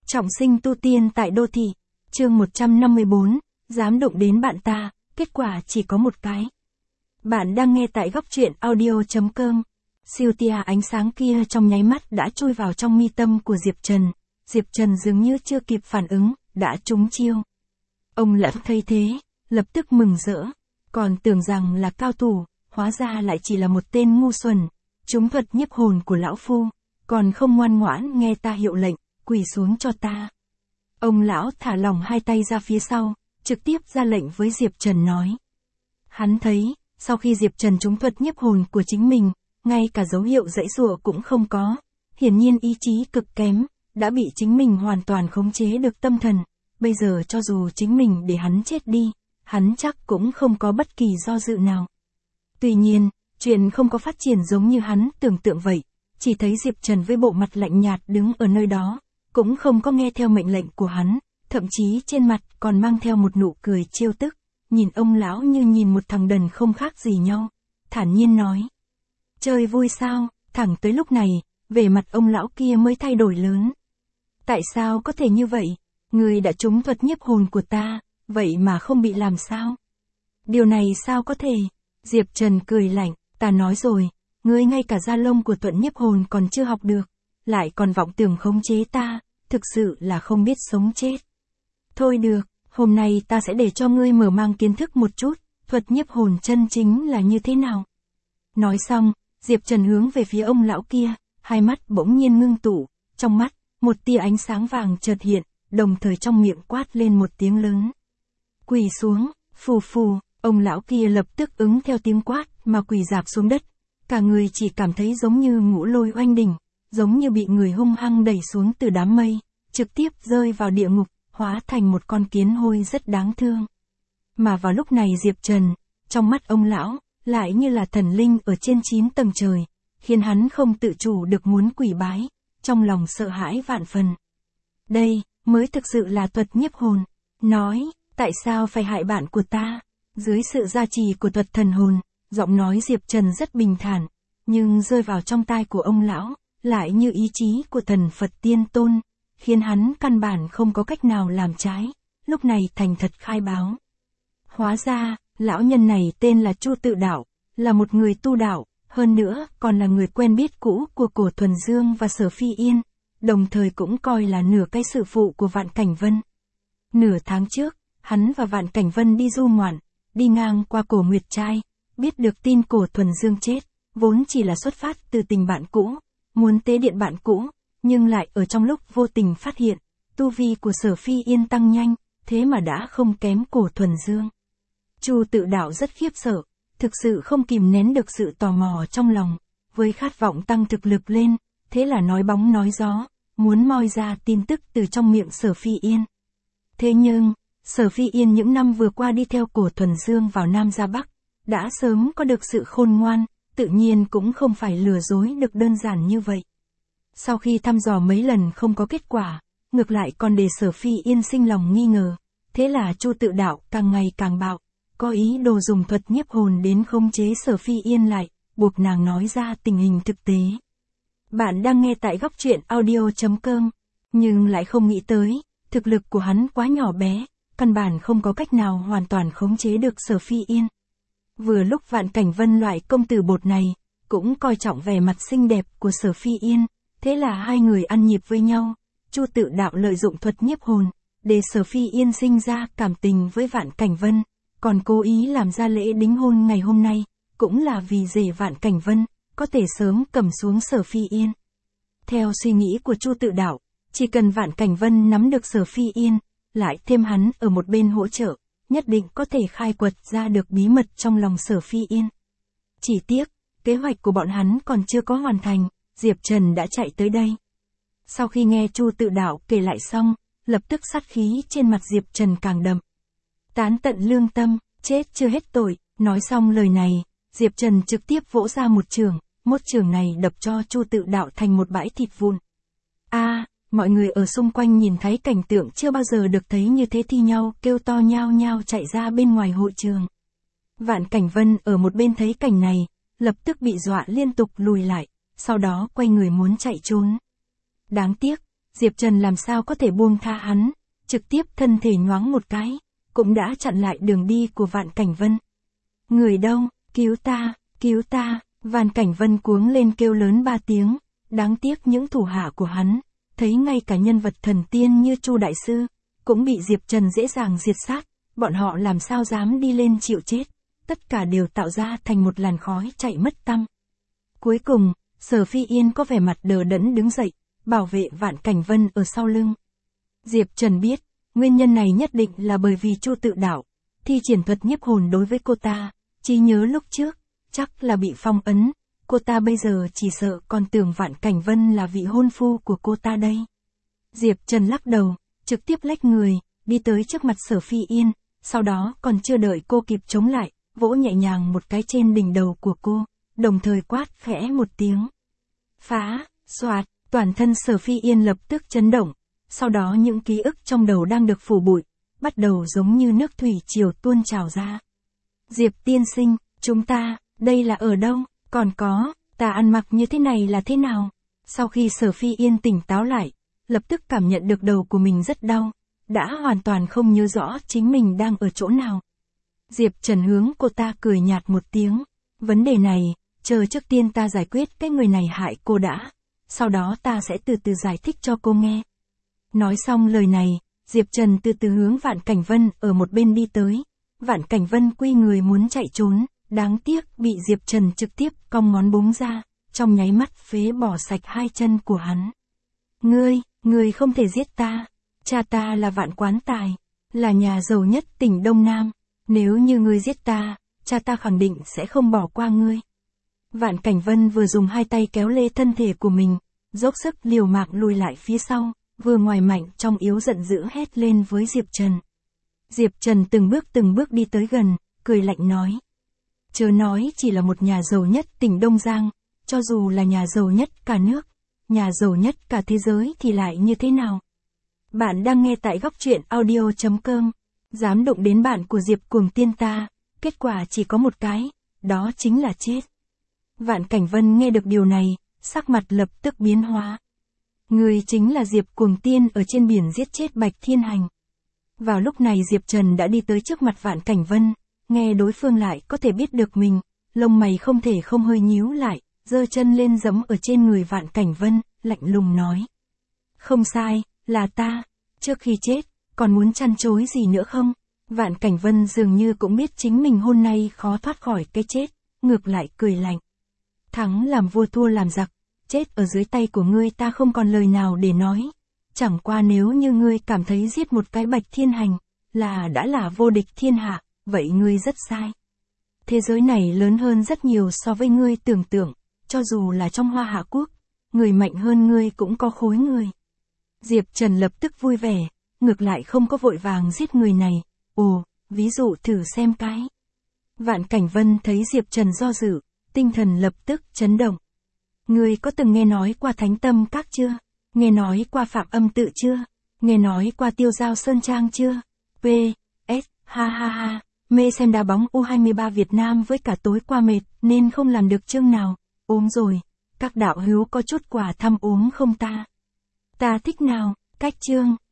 Trọng sinh tu tiên tại đô thị. Chương 154, dám động đến bạn ta, kết quả chỉ có một cái. Bạn đang nghe tại góc truyện audio.com. Siêu tia ánh sáng kia trong nháy mắt đã chui vào trong mi tâm của Diệp Trần. Diệp Trần dường như chưa kịp phản ứng, đã trúng chiêu. Ông Lão thấy thế, lập tức mừng rỡ. Còn tưởng rằng là cao thủ, hóa ra lại chỉ là một tên ngu xuẩn. Trúng thuật nhiếp hồn của lão phu, còn không ngoan ngoãn nghe ta hiệu lệnh, quỳ xuống cho ta. Ông lão thả lỏng hai tay ra phía sau, trực tiếp ra lệnh với Diệp Trần nói. Hắn thấy, sau khi Diệp Trần trúng thuật nhiếp hồn của chính mình, ngay cả dấu hiệu giãy giụa cũng không có. Hiển nhiên ý chí cực kém, đã bị chính mình hoàn toàn khống chế được tâm thần. Bây giờ cho dù chính mình để hắn chết đi, hắn chắc cũng không có bất kỳ do dự nào. Tuy nhiên, chuyện không có phát triển giống như hắn tưởng tượng vậy. Chỉ thấy Diệp Trần với bộ mặt lạnh nhạt đứng ở nơi đó, cũng không có nghe theo mệnh lệnh của hắn, thậm chí trên mặt còn mang theo một nụ cười trêu tức, nhìn ông lão như nhìn một thằng đần không khác gì nhau, thản nhiên nói. Chơi vui sao? Thẳng tới lúc này, vẻ mặt ông lão kia mới thay đổi lớn. Tại sao có thể như vậy? Người đã trúng thuật nhiếp hồn của ta, vậy mà không bị làm sao? Điều này sao có thể? Diệp Trần cười lạnh, ta nói rồi, ngươi ngay cả da lông của thuật nhiếp hồn còn chưa học được, lại còn vọng tưởng khống chế ta, thực sự là không biết sống chết. Thôi được, hôm nay ta sẽ để cho ngươi mở mang kiến thức một chút, thuật nhiếp hồn chân chính là như thế nào. Nói xong, Diệp Trần hướng về phía ông lão kia, hai mắt bỗng nhiên ngưng tụ, trong mắt, một tia ánh sáng vàng chợt hiện, đồng thời trong miệng quát lên một tiếng lớn. Quỳ xuống, phù phù, ông lão kia lập tức ứng theo tiếng quát mà quỳ rạp xuống đất. Cả người chỉ cảm thấy giống như ngũ lôi oanh đỉnh, giống như bị người hung hăng đẩy xuống từ đám mây, trực tiếp rơi vào địa ngục, hóa thành một con kiến hôi rất đáng thương. Mà vào lúc này Diệp Trần, trong mắt ông lão, lại như là thần linh ở trên 9 tầng trời, khiến hắn không tự chủ được muốn quỳ bái, trong lòng sợ hãi vạn phần. Đây, mới thực sự là thuật nhiếp hồn. Nói, tại sao phải hại bạn của ta? Dưới sự gia trì của thuật thần hồn, giọng nói Diệp Trần rất bình thản, nhưng rơi vào trong tai của ông lão, lại như ý chí của thần Phật Tiên Tôn, khiến hắn căn bản không có cách nào làm trái, lúc này thành thật khai báo. Hóa ra, lão nhân này tên là Chu Tự Đạo, là một người tu đạo, hơn nữa còn là người quen biết cũ của Cổ Thuần Dương và Sở Phi Yên, đồng thời cũng coi là nửa cái sư phụ của Vạn Cảnh Vân. Nửa tháng trước, hắn và Vạn Cảnh Vân đi du ngoạn, đi ngang qua Cổ Nguyệt Trai, biết được tin Cổ Thuần Dương chết, vốn chỉ là xuất phát từ tình bạn cũ, muốn tế điện bạn cũ, nhưng lại ở trong lúc vô tình phát hiện, tu vi của Sở Phi Yên tăng nhanh, thế mà đã không kém Cổ Thuần Dương. Chu Tự Đạo rất khiếp sợ, thực sự không kìm nén được sự tò mò trong lòng, với khát vọng tăng thực lực lên, thế là nói bóng nói gió, muốn moi ra tin tức từ trong miệng Sở Phi Yên. Thế nhưng, Sở Phi Yên những năm vừa qua đi theo Cổ Thuần Dương vào Nam ra Bắc, đã sớm có được sự khôn ngoan, tự nhiên cũng không phải lừa dối được đơn giản như vậy. Sau khi thăm dò mấy lần không có kết quả, ngược lại còn để Sở Phi Yên sinh lòng nghi ngờ, thế là Chu Tự Đạo càng ngày càng bạo, có ý đồ dùng thuật nhiếp hồn đến khống chế Sở Phi Yên lại, buộc nàng nói ra tình hình thực tế. Bạn đang nghe tại góc truyện audio.com, nhưng lại không nghĩ tới, thực lực của hắn quá nhỏ bé, căn bản không có cách nào hoàn toàn khống chế được Sở Phi Yên. Vừa lúc Vạn Cảnh Vân loại công tử bột này, cũng coi trọng vẻ mặt xinh đẹp của Sở Phi Yên, thế là hai người ăn nhịp với nhau. Chu Tự Đạo lợi dụng thuật nhiếp hồn, để Sở Phi Yên sinh ra cảm tình với Vạn Cảnh Vân, còn cố ý làm ra lễ đính hôn ngày hôm nay, cũng là vì để Vạn Cảnh Vân có thể sớm cầm xuống Sở Phi Yên. Theo suy nghĩ của Chu Tự Đạo, chỉ cần Vạn Cảnh Vân nắm được Sở Phi Yên, lại thêm hắn ở một bên hỗ trợ, nhất định có thể khai quật ra được bí mật trong lòng Sở Phi Yên. Chỉ tiếc, kế hoạch của bọn hắn còn chưa có hoàn thành, Diệp Trần đã chạy tới đây. Sau khi nghe Chu Tự Đạo kể lại xong, lập tức sát khí trên mặt Diệp Trần càng đậm. Tán tận lương tâm, chết chưa hết tội, nói xong lời này, Diệp Trần trực tiếp vỗ ra một chưởng, một chưởng này đập cho Chu Tự Đạo thành một bãi thịt vụn. Mọi người ở xung quanh nhìn thấy cảnh tượng chưa bao giờ được thấy như thế thì nhau kêu to nhao nhao chạy ra bên ngoài hội trường. Vạn Cảnh Vân ở một bên thấy cảnh này, lập tức bị dọa liên tục lùi lại, sau đó quay người muốn chạy trốn. Đáng tiếc, Diệp Trần làm sao có thể buông tha hắn, trực tiếp thân thể nhoáng một cái, cũng đã chặn lại đường đi của Vạn Cảnh Vân. Người đâu, cứu ta, Vạn Cảnh Vân cuống lên kêu lớn 3 tiếng, đáng tiếc những thủ hạ của hắn, thấy ngay cả nhân vật thần tiên như Chu Đại Sư, cũng bị Diệp Trần dễ dàng diệt sát, bọn họ làm sao dám đi lên chịu chết, tất cả đều tạo ra thành một làn khói chạy mất tăm. Cuối cùng, Sở Phi Yên có vẻ mặt đờ đẫn đứng dậy, bảo vệ Vạn Cảnh Vân ở sau lưng. Diệp Trần biết, nguyên nhân này nhất định là bởi vì Chu Tự Đạo, thi triển thuật nhiếp hồn đối với cô ta, trí nhớ lúc trước, chắc là bị phong ấn, cô ta bây giờ chỉ sợ còn tưởng Vạn Cảnh Vân là vị hôn phu của cô ta đây. Diệp Trần lắc đầu, trực tiếp lách người, đi tới trước mặt Sở Phi Yên, sau đó còn chưa đợi cô kịp chống lại, vỗ nhẹ nhàng một cái trên đỉnh đầu của cô, đồng thời quát khẽ một tiếng. Phá, xoạt, toàn thân Sở Phi Yên lập tức chấn động, sau đó những ký ức trong đầu đang được phủ bụi, bắt đầu giống như nước thủy triều tuôn trào ra. Diệp tiên sinh, chúng ta, đây là ở đâu, còn có, ta ăn mặc như thế này là thế nào? Sau khi Sở Phi Yên tỉnh táo lại, lập tức cảm nhận được đầu của mình rất đau, đã hoàn toàn không nhớ rõ chính mình đang ở chỗ nào. Diệp Trần hướng cô ta cười nhạt một tiếng, vấn đề này, chờ trước tiên ta giải quyết cái người này hại cô đã, sau đó ta sẽ từ từ giải thích cho cô nghe. Nói xong lời này, Diệp Trần từ từ hướng Vạn Cảnh Vân ở một bên đi tới, Vạn Cảnh Vân quy người muốn chạy trốn, đáng tiếc bị Diệp Trần trực tiếp cong ngón búng ra, trong nháy mắt phế bỏ sạch 2 chân của hắn. Ngươi không thể giết ta, cha ta là Vạn Quán Tài, là nhà giàu nhất tỉnh Đông Nam, nếu như ngươi giết ta, cha ta khẳng định sẽ không bỏ qua ngươi. Vạn Cảnh Vân vừa dùng 2 tay kéo lê thân thể của mình, dốc sức liều mạng lùi lại phía sau, vừa ngoài mạnh trong yếu giận dữ hét lên với Diệp Trần. Diệp Trần từng bước đi tới gần, cười lạnh nói. Chớ nói chỉ là một nhà giàu nhất tỉnh Đông Giang, cho dù là nhà giàu nhất cả nước, nhà giàu nhất cả thế giới thì lại như thế nào? Bạn đang nghe tại góc truyện audio.com, dám đụng đến bạn của Diệp Cuồng Tiên ta, kết quả chỉ có một cái, đó chính là chết. Vạn Cảnh Vân nghe được điều này, sắc mặt lập tức biến hóa. Người chính là Diệp Cuồng Tiên ở trên biển giết chết Bạch Thiên Hành. Vào lúc này Diệp Trần đã đi tới trước mặt Vạn Cảnh Vân, nghe đối phương lại có thể biết được mình, lông mày không thể không hơi nhíu lại, giơ chân lên giẫm ở trên người Vạn Cảnh Vân, lạnh lùng nói. Không sai, là ta, trước khi chết, còn muốn chăn chối gì nữa không? Vạn Cảnh Vân dường như cũng biết chính mình hôm nay khó thoát khỏi cái chết, ngược lại cười lạnh. Thắng làm vua thua làm giặc, chết ở dưới tay của ngươi ta không còn lời nào để nói. Chẳng qua nếu như ngươi cảm thấy giết một cái Bạch Thiên Hành, là đã là vô địch thiên hạ, vậy ngươi rất sai. Thế giới này lớn hơn rất nhiều so với ngươi tưởng tượng, cho dù là trong Hoa Hạ Quốc, người mạnh hơn ngươi cũng có khối người. Diệp Trần lập tức vui vẻ, ngược lại không có vội vàng giết người này, ví dụ thử xem cái. Vạn Cảnh Vân thấy Diệp Trần do dự, tinh thần lập tức chấn động. Ngươi có từng nghe nói qua Thánh Tâm Các chưa? Nghe nói qua Phạm Âm Tự chưa? Nghe nói qua Tiêu Giao Sơn Trang chưa? P.S. Ha, mê xem đá bóng U23 Việt Nam với cả tối qua mệt, nên không làm được chương nào, ốm rồi, các đạo hữu có chút quà thăm ốm không ta? Ta thích nào, cách chương.